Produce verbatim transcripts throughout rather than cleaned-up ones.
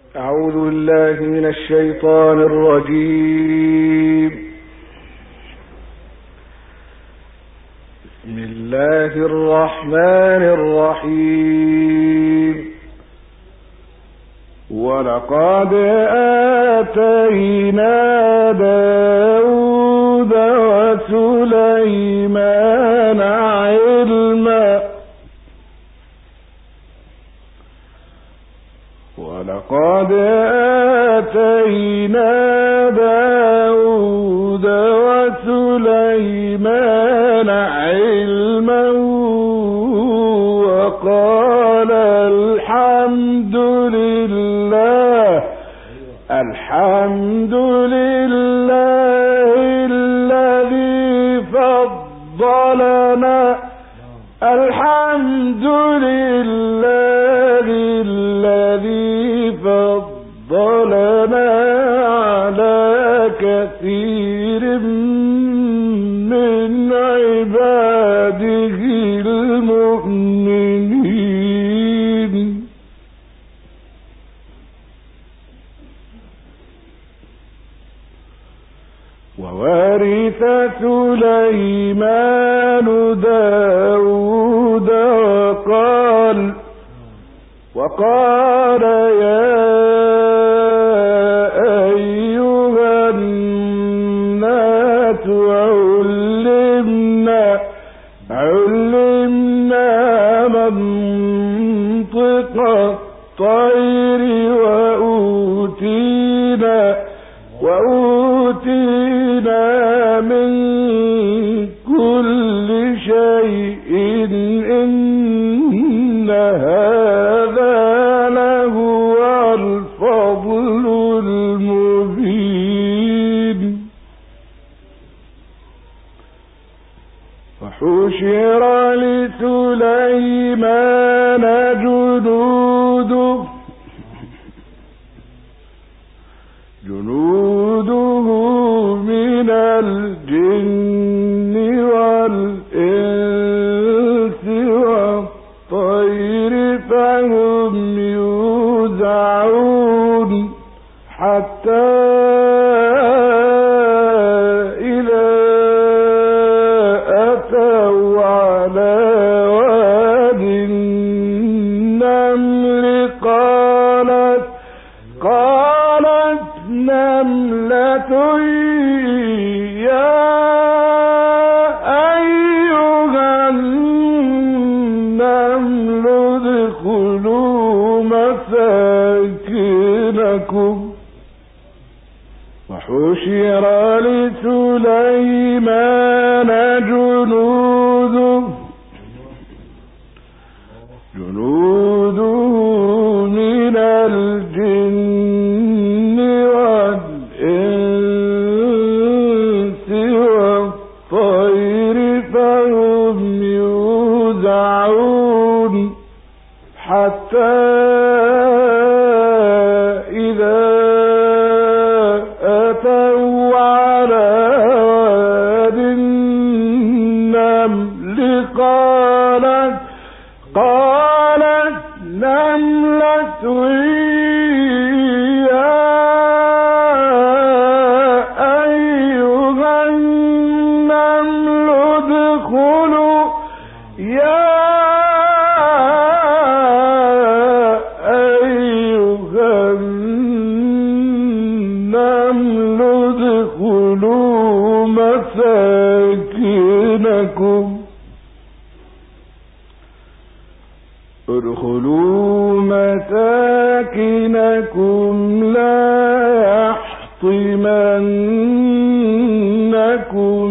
أعوذ بالله من الشيطان الرجيم. بسم الله الرحمن الرحيم. ولقد آتينا داود وسليمان علما ولقد آتينا داود وسليمان علما وقال الحمد لله الحمد لله الذي فضلنا الحمد لله الذي فضلنا على كثير من عباده المؤمنين. وورث سليمان داود وقال وقال يا أيها الناس علمنا علمنا منطق الطير وأوتينا وأوتينا من كل شيء إن هذا لهو الفضل المبين. وحشر لسليمان جنوده جنوده من الجن والإنس والطير فهم يوزعون حتى إذا أتوا على واد النمل قالت قالت نملة يا أيها النمل ادخلوا مساكنكم. وحشر لسليمان جنوده جنوده من الجن والإنس والطير فهم يوزعون حتى إذا أتوا على واد النمل قالت قالت نملة يا أيها النمل ادخلوا يا أيها النمل ادخلوا مساكنكم ادخلوا مساكنكم لا يحطمنكم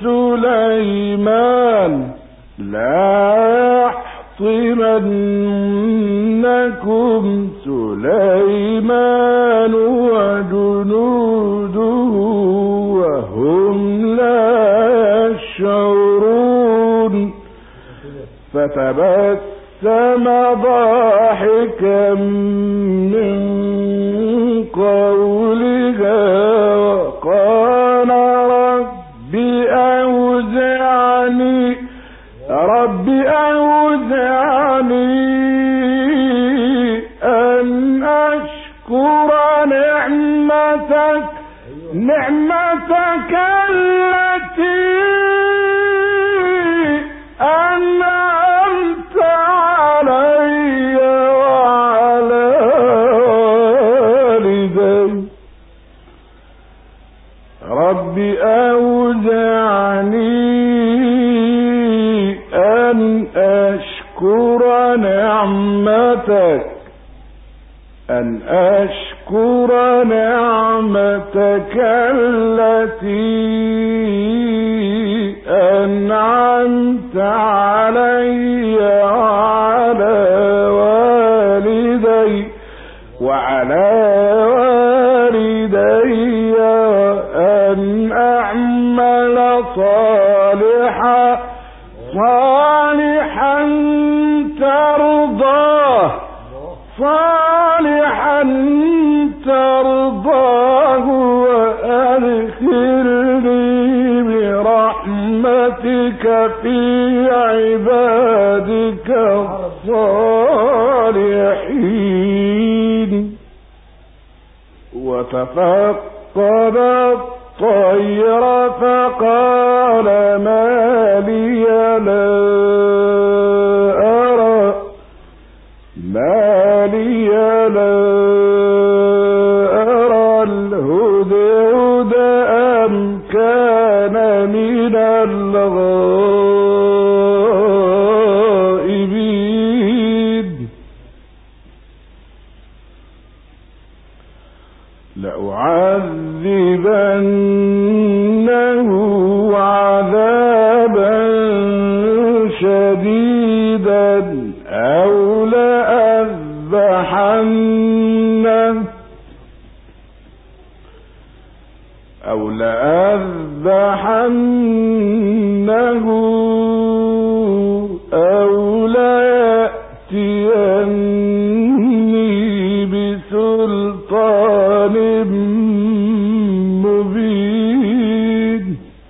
سليمان لا يحطمنكم سليمان وجنوده وهم لا يشعرون. فتبسم ضاحكا من قولها وقال رب أوزعني رب أوزعني أن أشكر نعمتك التي أنعمت علي وعلى والدي. رب أوزعني أن أشكر نعمتك أن أشكر نعمتك التي أنعمت علي وعلى والدي وعلى والدي وأن أعمل صالحا صالحا ترضاه صالحا ترضاه وأدخلني برحمتك في عبادك الصالحين. وتفقد الطير فقال ما لي لا أرى ما لي لا أرى الهدهد أم كان من الغائبين. لأعذبنه عذابا شديدا أو لأذبحنه أو لأذبحنه أو ليأتيني بسلطان مبين.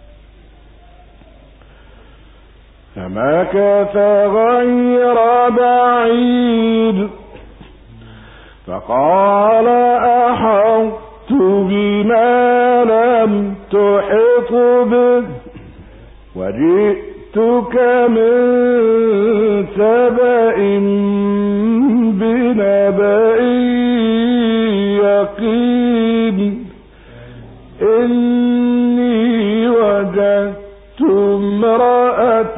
فمكث غير بعيد فقال أحطت بما لم تحط به وجئتك من سبأ بنبأ يقين. إني وجدت امرأة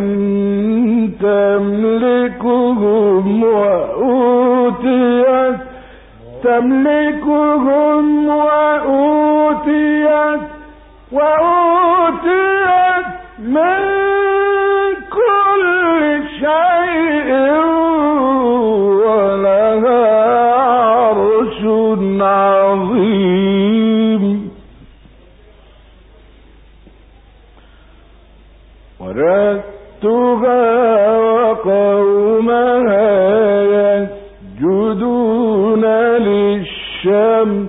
تملكهم وأوتيت تملكهم وأوتيت وأوتيت من كل شيء ولها عرش عظيم. وجدتها وقومها يسجدون للشمس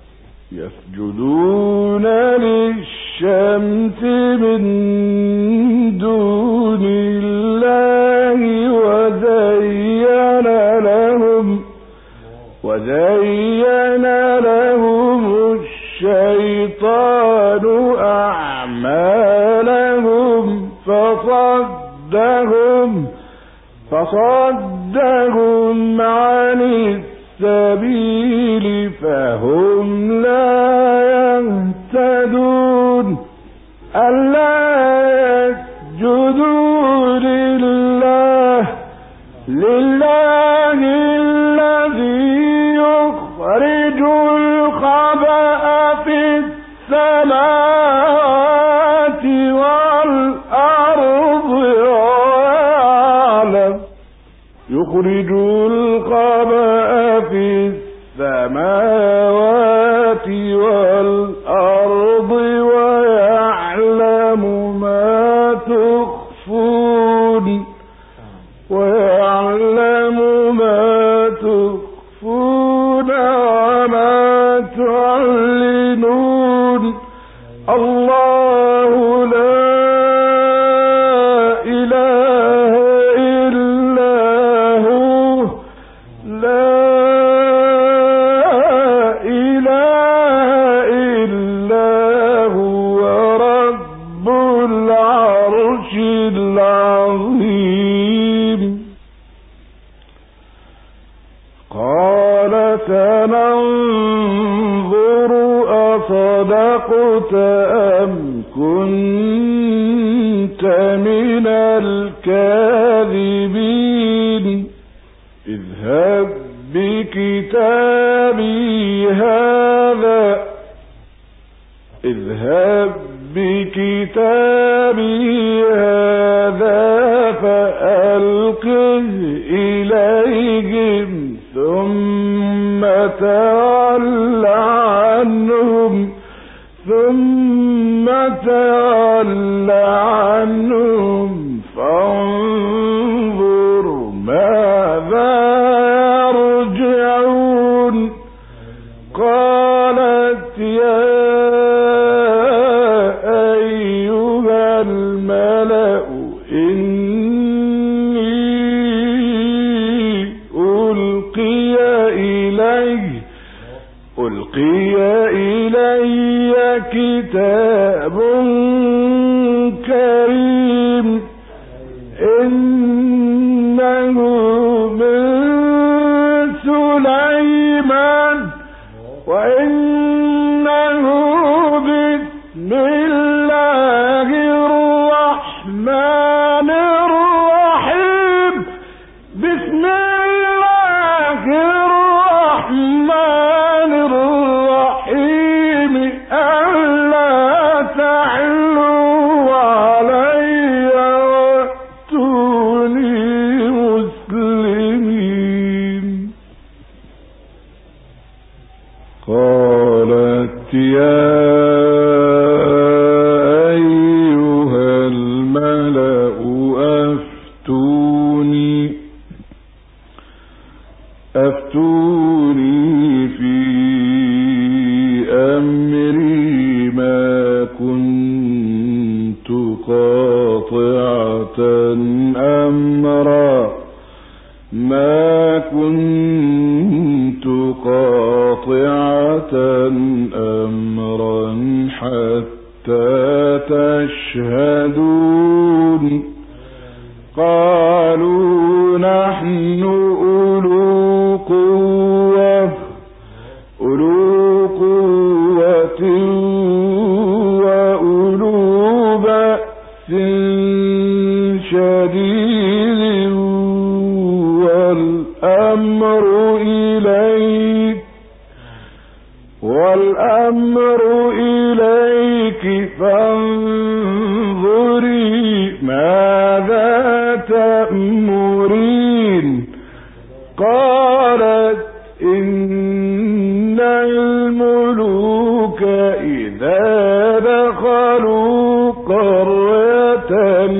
يسجدون للشمس من دون الله وزين لهم وزين لهم الشيطان أعمالهم فصدهم فصدهم عن السبيل فهم لا يهتدون. ألا يسجدوا لله لله الذي يخرج الخبأ في السماوات والأرض ويعلم يخرج الخبأ في السماوات والأرض ويعلم ما تخفون ويعلم ما تخفون وما تعلنون. الله لا إله إلا هو لا إله إلا بكتابي هذا اذهب بكتابي هذا فألقه إليهم ثم تول عنهم ثم تول عنهم فانظر ماذا يرجعون. قالت يا أيها الملأ إني ألقي إلي ألقي إلي كتاب كريم إنه من سليمان وإنه بسم الله الرحمن الرحيم بسم الله الرحمن الرحيم ألا تعلوا علي وأتوني مسلمين. قالت يا أيها الملأ أفتوني أفتوني في أمري ما كنت قاطعة أمرا ما كنت قاطعة أمرا حتى تشهدون. قالوا نحن أولو قوة أولو قوة وأولو بأس شديد والأمر إليك والأمر إليك فانظري ماذا تأمرين. قالت إن الملوك إذا دخلوا قرية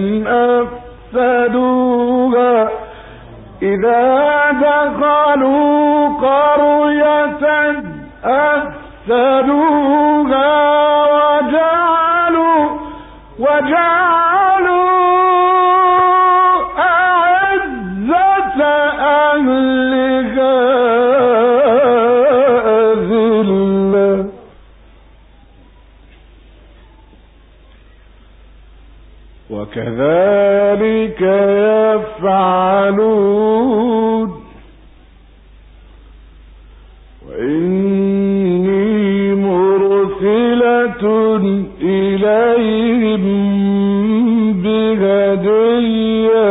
أفسدوها إذا دخلوا قرية أفسدوها وجعلوا وجعلوا أعزة أهلها أذلة وكذلك يفعلون. وإني مرسلة إليهم بهدية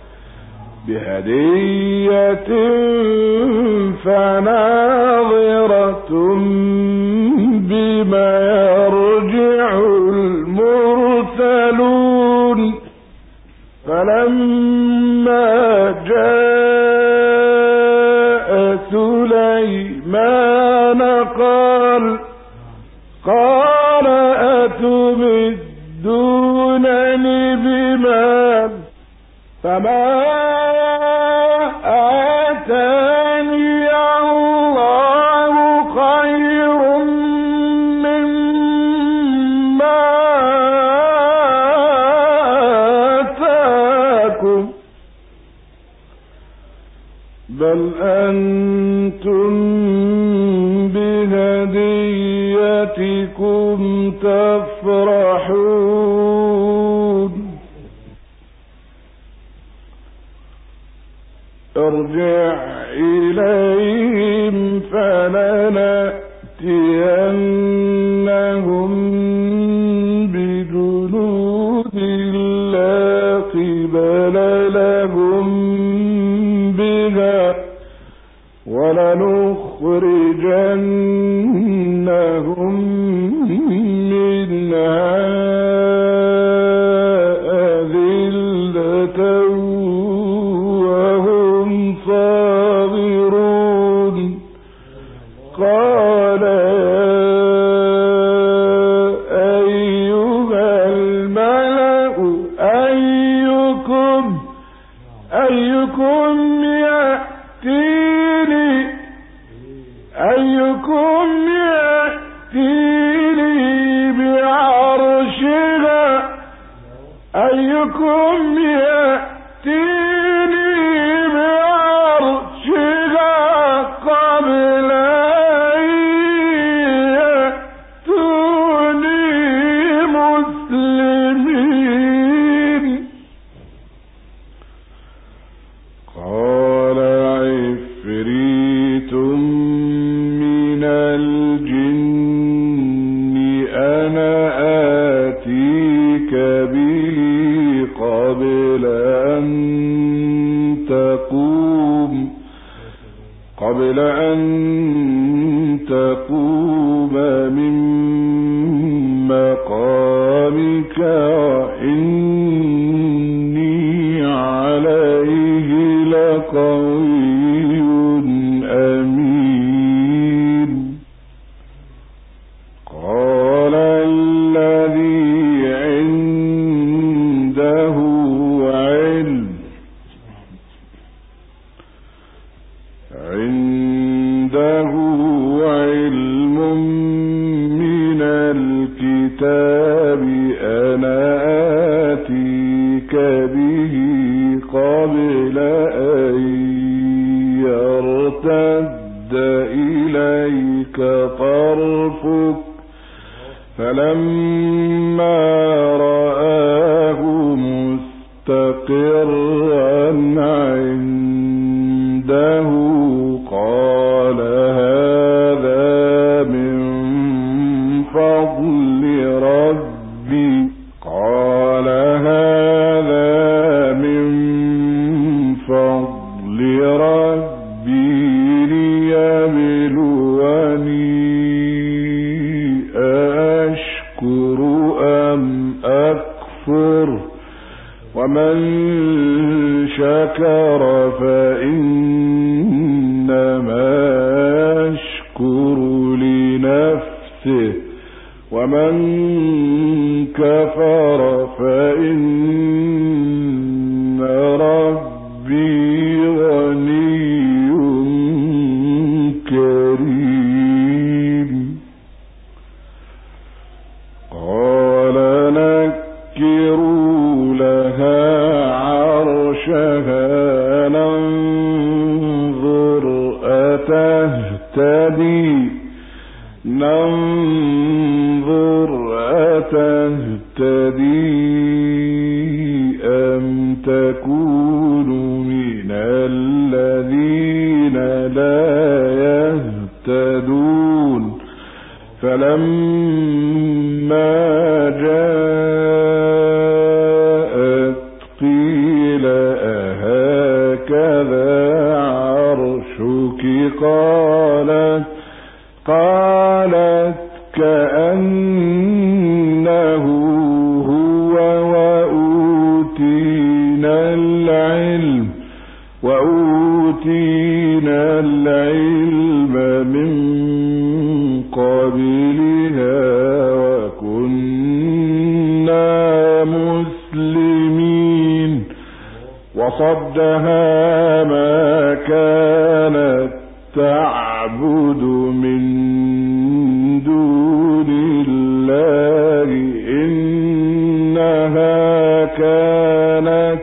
بهدية فناظرة بما يرجع المرسلون. فلما جاء سليمان قال قال أتمدونني بمال فما آتاني الله خير مما آتاكم بل أنتم بهديتكم تفرحون. ارجع إليهم فلنأتينهم بجنود لا قبل لهم بها ولنخرجنهم منها أذلة وهم صاغرون. قال أيها الملأ أيكم أيكم يأتيني أيكم يأتيني بعرشها أيكم يأتيني بعرشها قبل أن يأتوني مسلمين. قال عفريت من الجن أنا آتيك به قبل أن تقوم قبل أن تقوم من مقامك وإني عليه لقوي أمين. قال الذي عنده علم عنده علم من الكتاب أنا آتيك به قبل أن يرتد إليك طرفك فلما رآه مستقرا عنده قال هذا من فضل ربي قال هذا من فضل ربي ليبلوني أشكر أم أكفر ومن شكر فإنما يشكر لنفسه ومن كفر فإن ربي غني كريم. قال نكروا لها عرشها ننظر أتهتدي ننظر أتهتدي أم تكون من الذين لا يهتدون. فلما جاءت قيل أهكذا عرشك قالت قالت كأنه هو وأوتينا العلم وأوتينا العلم من قبلها وكنا مسلمين. وصدها ما كانت تعبد من دون الله إنها كانت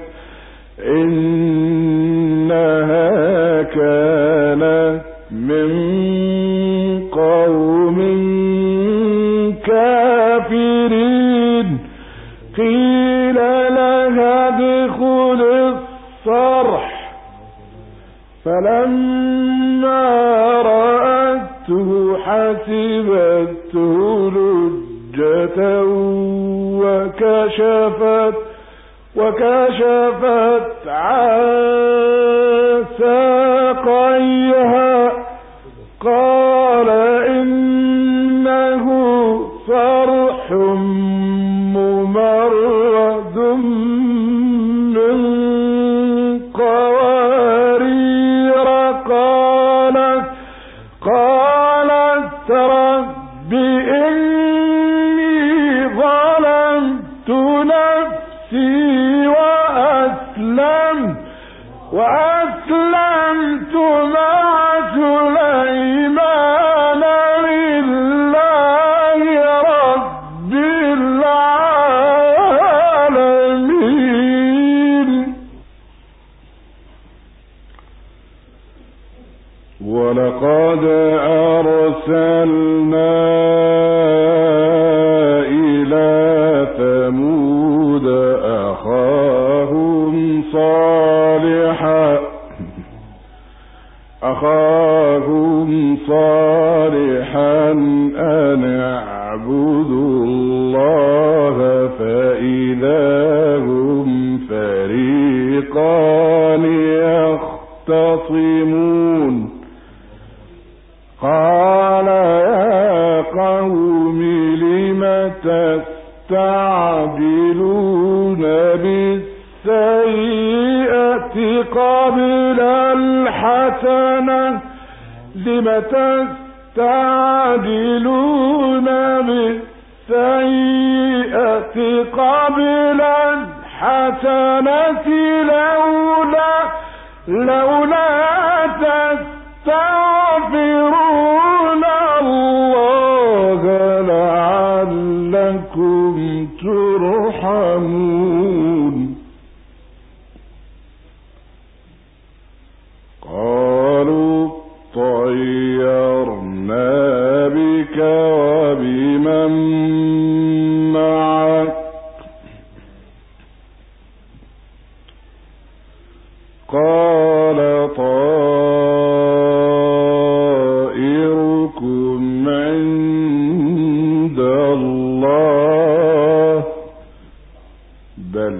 إنها كانت من قوم كافرين. قيل لها ادخل الصرح فلما رأته حسبته لجة وكشفت وكشفت عن ساقيها ولقد أرسلنا إلى ثمود أخاهم صالحا أخاهم صالحا أن اعبدوا الله فإذا هم فريقان يختصمون قال يا قوم لم تستعجلون بالسيئة قبل الحسنة لم تستعجلون بالسيئة قبل الحسنة لولا لولا تستغفرون الله لعلكم ترحمون قالوا طيرنا بك وبمن معك قال طائركم عند الله بل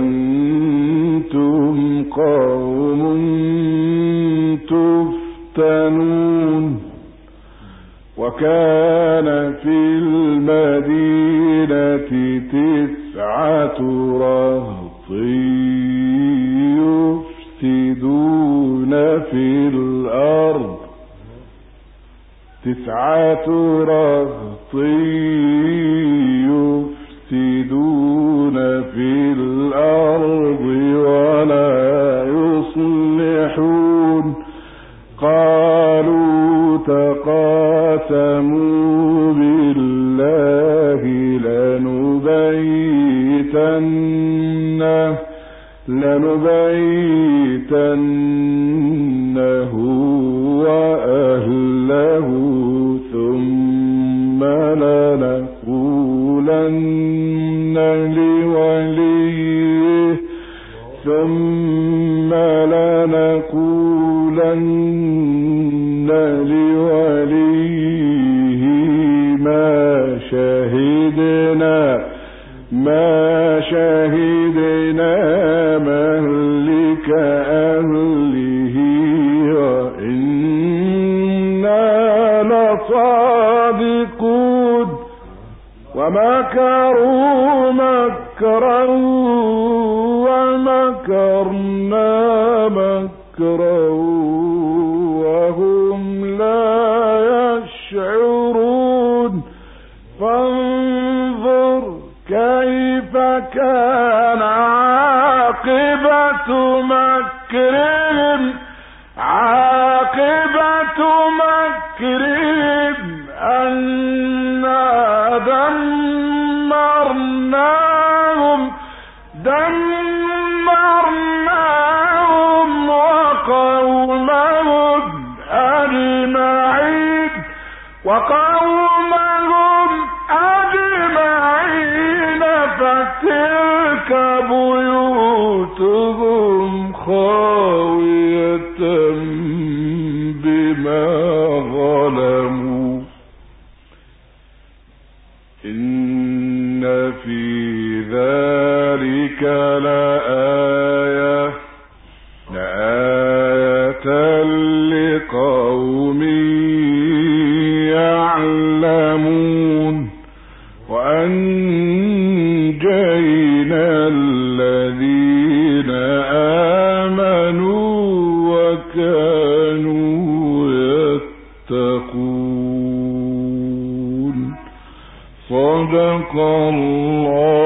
أنتم قوم تفتنون وكان في المدينة تسعة رهط يفسدون في الأرض تسعة رهط يفسدون في الأرض ولا يصلحون قالوا تقاسموا بالله لنبيتنه لنبيتنه وأهله ثم لنقولن لوليه ثم لنقولن لوليه ما شهدنا ما شهدنا مهلك أهله وإنا لصادقون ومكروا مكرا ومكرنا مكرا وهم لا يشعرون فانظر كيف كان عاقبة مكرهم عاقبة مكرهم أنا دمرناهم دمرناهم وقومهم أجمعين وقومهم أجمعين فتلك بيوتهم خاوية بما ظلموا إن في ذلك لآية لآية لقوم يعلمون وأنجينا الذين آمنوا وكانوا يتقون صدق الله